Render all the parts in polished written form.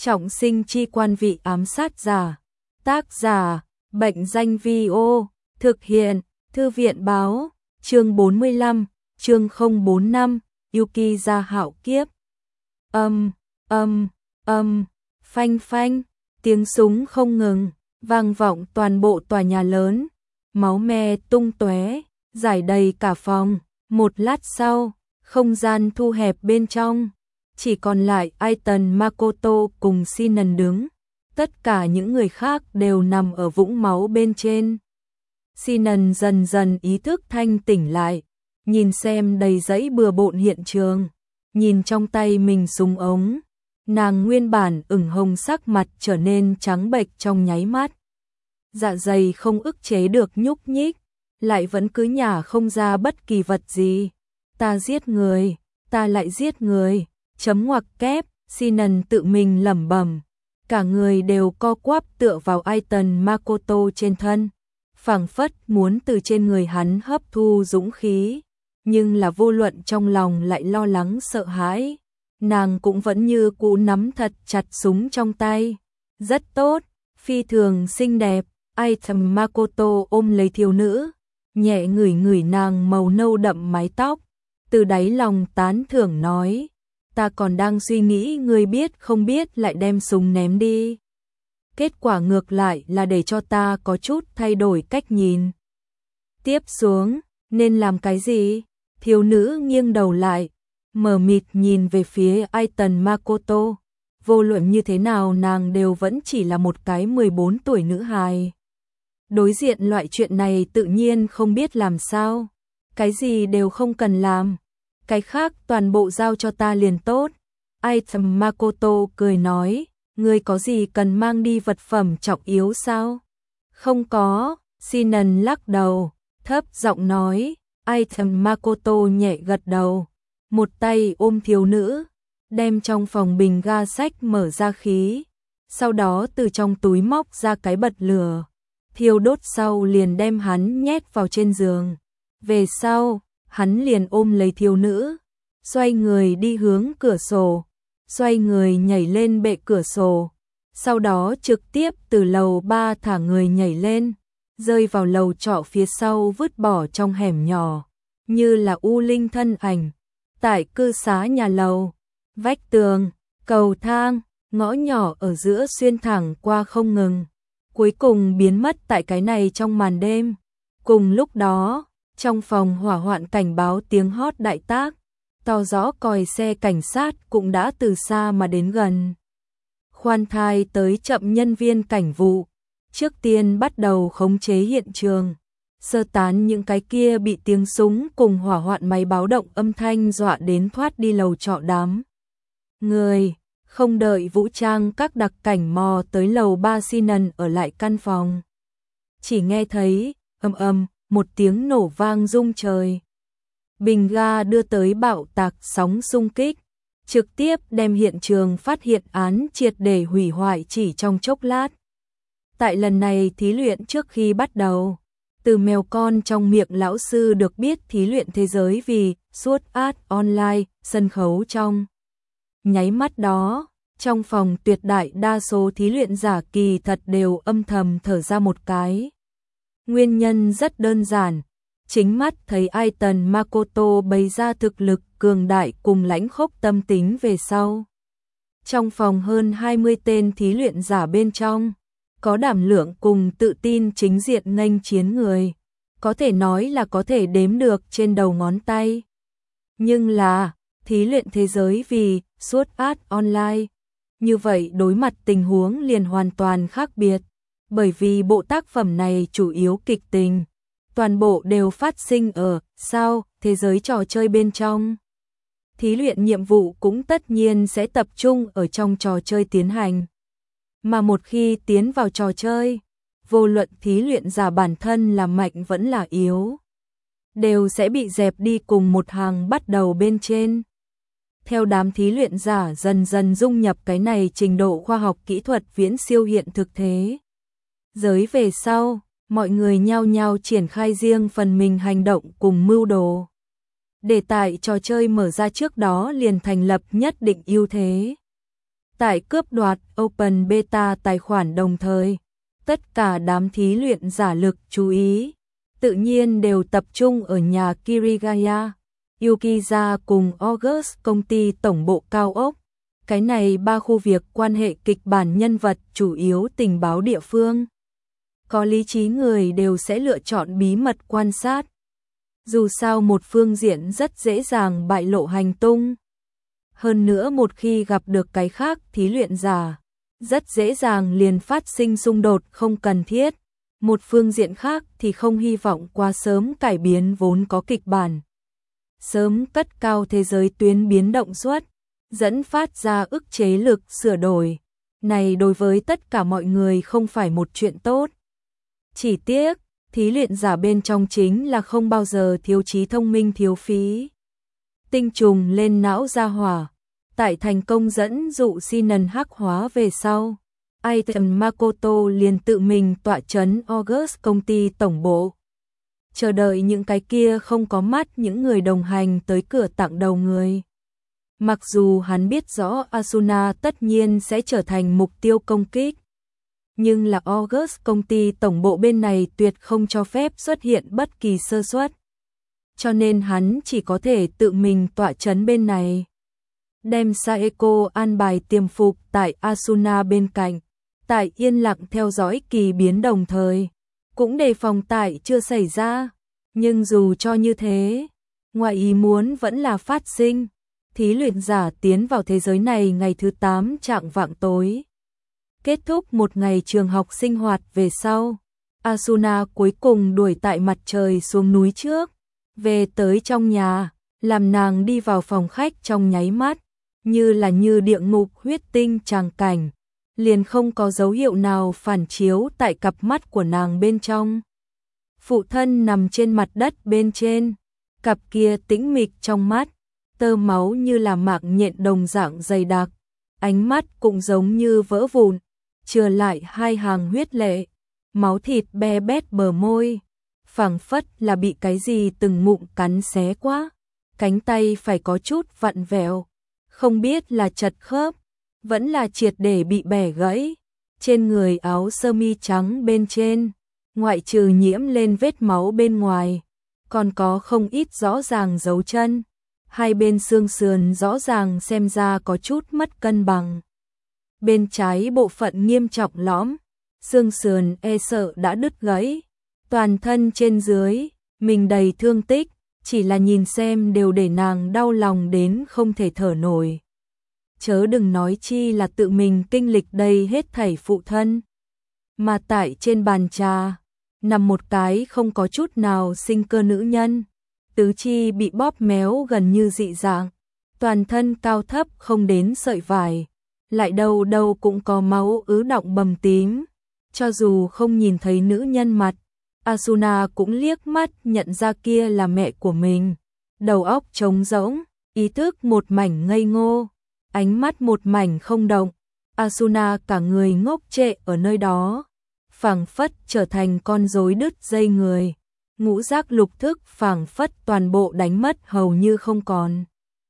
Trọng sinh chi quan vị ám sát giả. Tác giả, Bệnh danh Vi-ô, thực hiện, Thư viện báo, chương 45, chương 045, Yuki ra hạo kiếp. Phanh phanh, tiếng súng không ngừng, vang vọng toàn bộ tòa nhà lớn, máu me tung tóe, rải đầy cả phòng. Một lát sau, không gian thu hẹp bên trong, chỉ còn lại Aiton Makoto cùng Shinon đứng. Tất cả những người khác đều nằm ở vũng máu bên trên. Shinon dần dần ý thức thanh tỉnh lại, nhìn xem đầy dẫy bừa bộn hiện trường, nhìn trong tay mình súng ống, nàng nguyên bản ửng hồng sắc mặt trở nên trắng bệch trong nháy mắt. Dạ dày không ức chế được nhúc nhích, lại vẫn cứ nhả không ra bất kỳ vật gì. Ta giết người, ta lại giết người, chấm ngoặc kép, Shinon tự mình lẩm bẩm. Cả người đều co quắp tựa vào Aiton Makoto trên thân, phảng phất muốn từ trên người hắn hấp thu dũng khí, nhưng là vô luận trong lòng lại lo lắng sợ hãi. Nàng cũng vẫn như cũ nắm thật chặt súng trong tay. Rất tốt, phi thường xinh đẹp. Aiton Makoto ôm lấy thiếu nữ, nhẹ ngửi ngửi nàng màu nâu đậm mái tóc, từ đáy lòng tán thưởng nói, ta còn đang suy nghĩ người biết không biết lại đem súng ném đi. Kết quả ngược lại là để cho ta có chút thay đổi cách nhìn. Tiếp xuống, nên làm cái gì? Thiếu nữ nghiêng đầu lại, mờ mịt nhìn về phía Aiton Makoto. Vô luận như thế nào nàng đều vẫn chỉ là một cái 14 tuổi nữ hài. Đối diện loại chuyện này tự nhiên không biết làm sao. Cái gì đều không cần làm, cái khác toàn bộ giao cho ta liền tốt. Aiton Makoto cười nói, ngươi có gì cần mang đi vật phẩm trọng yếu sao? Không có, Shinon lắc đầu, thấp giọng nói. Aiton Makoto nhẹ gật đầu, một tay ôm thiếu nữ, đem trong phòng bình ga sách mở ra khí, sau đó từ trong túi móc ra cái bật lửa, thiêu đốt sau liền đem hắn nhét vào trên giường. Về sau, hắn liền ôm lấy thiếu nữ, xoay người đi hướng cửa sổ, xoay người nhảy lên bệ cửa sổ, sau đó trực tiếp từ lầu 3 thả người nhảy lên, rơi vào lầu trọ phía sau vứt bỏ trong hẻm nhỏ, như là u linh thân ảnh. Tại cư xá nhà lầu, vách tường, cầu thang, ngõ nhỏ ở giữa xuyên thẳng qua không ngừng, cuối cùng biến mất tại cái này trong màn đêm. Cùng lúc đó, trong phòng hỏa hoạn cảnh báo tiếng hót đại tác, to rõ còi xe cảnh sát cũng đã từ xa mà đến gần. Khoan thai tới chậm nhân viên cảnh vụ, trước tiên bắt đầu khống chế hiện trường, sơ tán những cái kia bị tiếng súng cùng hỏa hoạn máy báo động âm thanh dọa đến thoát đi lầu trọ đám người. Không đợi vũ trang các đặc cảnh mò tới lầu 3, Shinon ở lại căn phòng. Chỉ nghe thấy một tiếng nổ vang rung trời. Bình ga đưa tới bạo tạc sóng xung kích, trực tiếp đem hiện trường phát hiện án triệt để hủy hoại chỉ trong chốc lát. Tại lần này thí luyện trước khi bắt đầu, từ mèo con trong miệng lão sư được biết thí luyện thế giới vì Sword Art Online sân khấu trong. Nháy mắt đó, trong phòng tuyệt đại đa số thí luyện giả kỳ thật đều âm thầm thở ra một cái. Nguyên nhân rất đơn giản, chính mắt thấy Aiton Makoto bày ra thực lực cường đại cùng lãnh khốc tâm tính về sau. Trong phòng hơn 20 tên thí luyện giả bên trong, có đảm lượng cùng tự tin chính diện nghênh chiến người, có thể nói là có thể đếm được trên đầu ngón tay. Nhưng là, thí luyện thế giới vì Sword Art Online, như vậy đối mặt tình huống liền hoàn toàn khác biệt, bởi vì bộ tác phẩm này chủ yếu kịch tình, toàn bộ đều phát sinh ở thế giới trò chơi bên trong. Thí luyện nhiệm vụ cũng tất nhiên sẽ tập trung ở trong trò chơi tiến hành. Mà một khi tiến vào trò chơi, vô luận thí luyện giả bản thân là mạnh vẫn là yếu, đều sẽ bị dẹp đi cùng một hàng bắt đầu bên trên. Theo đám thí luyện giả dần dần dung nhập cái này trình độ khoa học kỹ thuật viễn siêu hiện thực thế giới về sau, mọi người nhao nhao triển khai riêng phần mình hành động cùng mưu đồ, để tại trò chơi mở ra trước đó liền thành lập nhất định ưu thế. Tại cướp đoạt Open Beta tài khoản đồng thời, tất cả đám thí luyện giả lực chú ý, tự nhiên đều tập trung ở nhà Kirigaya, Yukiza cùng August công ty tổng bộ cao ốc. Cái này ba khu việc quan hệ kịch bản nhân vật chủ yếu tình báo địa phương. Có lý trí người đều sẽ lựa chọn bí mật quan sát. Dù sao một phương diện rất dễ dàng bại lộ hành tung. Hơn nữa một khi gặp được cái khác thí luyện giả, rất dễ dàng liền phát sinh xung đột không cần thiết. Một phương diện khác thì không hy vọng quá sớm cải biến vốn có kịch bản. Sớm cất cao thế giới tuyến biến động suất, dẫn phát ra ức chế lực sửa đổi. Này đối với tất cả mọi người không phải một chuyện tốt. Chỉ tiếc, thí luyện giả bên trong chính là không bao giờ thiếu trí thông minh thiếu phí. Tinh trùng lên não ra hỏa, tại thành công dẫn dụ Sinan hắc hóa về sau. Aiton Makoto liền tự mình tọa chấn August công ty tổng bộ. Chờ đợi những cái kia không có mắt những người đồng hành tới cửa tặng đầu người. Mặc dù hắn biết rõ Asuna tất nhiên sẽ trở thành mục tiêu công kích, nhưng là August công ty tổng bộ bên này tuyệt không cho phép xuất hiện bất kỳ sơ suất. Cho nên hắn chỉ có thể tự mình tọa chấn bên này. Đem Saeko an bài tiềm phục tại Asuna bên cạnh, tại yên lặng theo dõi kỳ biến đồng thời, cũng đề phòng tại chưa xảy ra. Nhưng dù cho như thế, ngoài ý muốn vẫn là phát sinh. Thí luyện giả tiến vào thế giới này ngày thứ 8 chạng vạng tối. Kết thúc một ngày trường học sinh hoạt về sau, Asuna cuối cùng đuổi tại mặt trời xuống núi trước, về tới trong nhà, làm nàng đi vào phòng khách trong nháy mắt, như là như địa ngục huyết tinh tràng cảnh, liền không có dấu hiệu nào phản chiếu tại cặp mắt của nàng bên trong. Phụ thân nằm trên mặt đất bên trên, cặp kia tĩnh mịch trong mắt, tơ máu như là mạng nhện đồng dạng dày đặc, ánh mắt cũng giống như vỡ vụn, chừa lại hai hàng huyết lệ, máu thịt be bét bờ môi, phảng phất là bị cái gì từng ngụm cắn xé quá, cánh tay phải có chút vặn vẹo, không biết là chật khớp, vẫn là triệt để bị bẻ gãy. Trên người áo sơ mi trắng bên trên, ngoại trừ nhiễm lên vết máu bên ngoài, còn có không ít rõ ràng dấu chân. Hai bên xương sườn rõ ràng xem ra có chút mất cân bằng. Bên trái bộ phận nghiêm trọng lõm, xương sườn e sợ đã đứt gãy. Toàn thân trên dưới, mình đầy thương tích, chỉ là nhìn xem đều để nàng đau lòng đến không thể thở nổi. Chớ đừng nói chi là tự mình kinh lịch đây hết thảy phụ thân. Mà tại trên bàn trà, nằm một cái không có chút nào sinh cơ nữ nhân. Tứ chi bị bóp méo gần như dị dạng, toàn thân cao thấp không đến sợi vải, lại đâu đâu cũng có máu ứ đọng bầm tím. Cho dù không nhìn thấy nữ nhân mặt, Asuna cũng liếc mắt nhận ra kia là mẹ của mình. Đầu óc trống rỗng, ý thức một mảnh ngây ngô, ánh mắt một mảnh không động. Asuna cả người ngốc trệ ở nơi đó, phảng phất trở thành con rối đứt dây người. Ngũ giác lục thức phảng phất toàn bộ đánh mất hầu như không còn.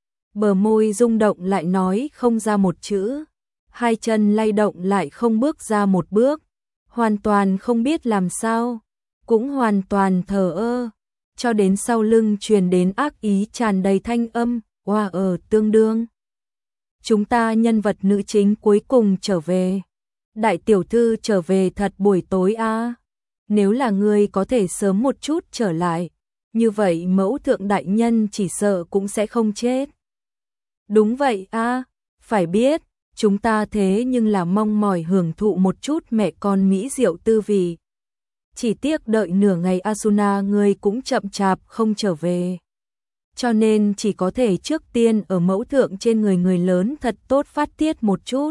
Bờ môi rung động lại nói không ra một chữ, hai chân lay động lại không bước ra một bước, hoàn toàn không biết làm sao, cũng hoàn toàn thờ ơ, cho đến sau lưng truyền đến ác ý tràn đầy thanh âm, oa tương đương. Chúng ta nhân vật nữ chính cuối cùng trở về. Đại tiểu thư trở về thật buổi tối a. Nếu là ngươi có thể sớm một chút trở lại, như vậy mẫu thượng đại nhân chỉ sợ cũng sẽ không chết. Đúng vậy a, phải biết, chúng ta thế nhưng là mong mỏi hưởng thụ một chút mẹ con mỹ diệu tư vị. Chỉ tiếc đợi nửa ngày Asuna ngươi cũng chậm chạp không trở về. Cho nên chỉ có thể trước tiên ở mẫu thượng trên người lớn thật tốt phát tiết một chút.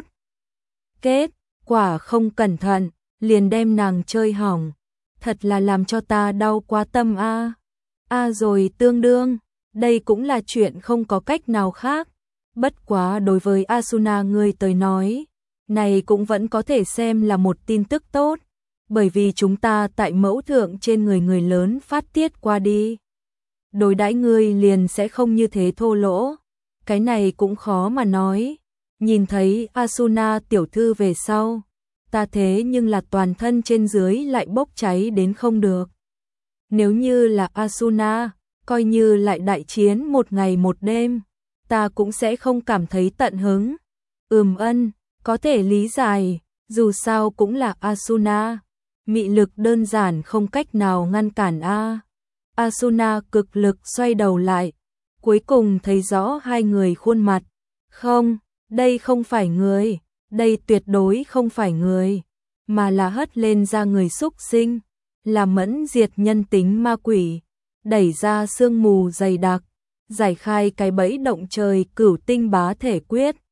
Kết quả không cẩn thận, liền đem nàng chơi hỏng. Thật là làm cho ta đau quá tâm a. Rồi tương đương, đây cũng là chuyện không có cách nào khác. Bất quá đối với Asuna ngươi tới nói, này cũng vẫn có thể xem là một tin tức tốt, bởi vì chúng ta tại mẫu thượng trên người lớn phát tiết qua đi. Đối đãi ngươi liền sẽ không như thế thô lỗ, cái này cũng khó mà nói. Nhìn thấy Asuna tiểu thư về sau, ta thế nhưng là toàn thân trên dưới lại bốc cháy đến không được. Nếu như là Asuna, coi như lại đại chiến một ngày một đêm, ta cũng sẽ không cảm thấy tận hứng. Ân, có thể lý giải, dù sao cũng là Asuna, mị lực đơn giản không cách nào ngăn cản a. Asuna cực lực xoay đầu lại, cuối cùng thấy rõ hai người khuôn mặt. Không, đây không phải người, đây tuyệt đối không phải người, mà là hất lên ra người xúc sinh, là mẫn diệt nhân tính ma quỷ, đẩy ra sương mù dày đặc, giải khai cái bẫy động trời cửu tinh bá thể quyết.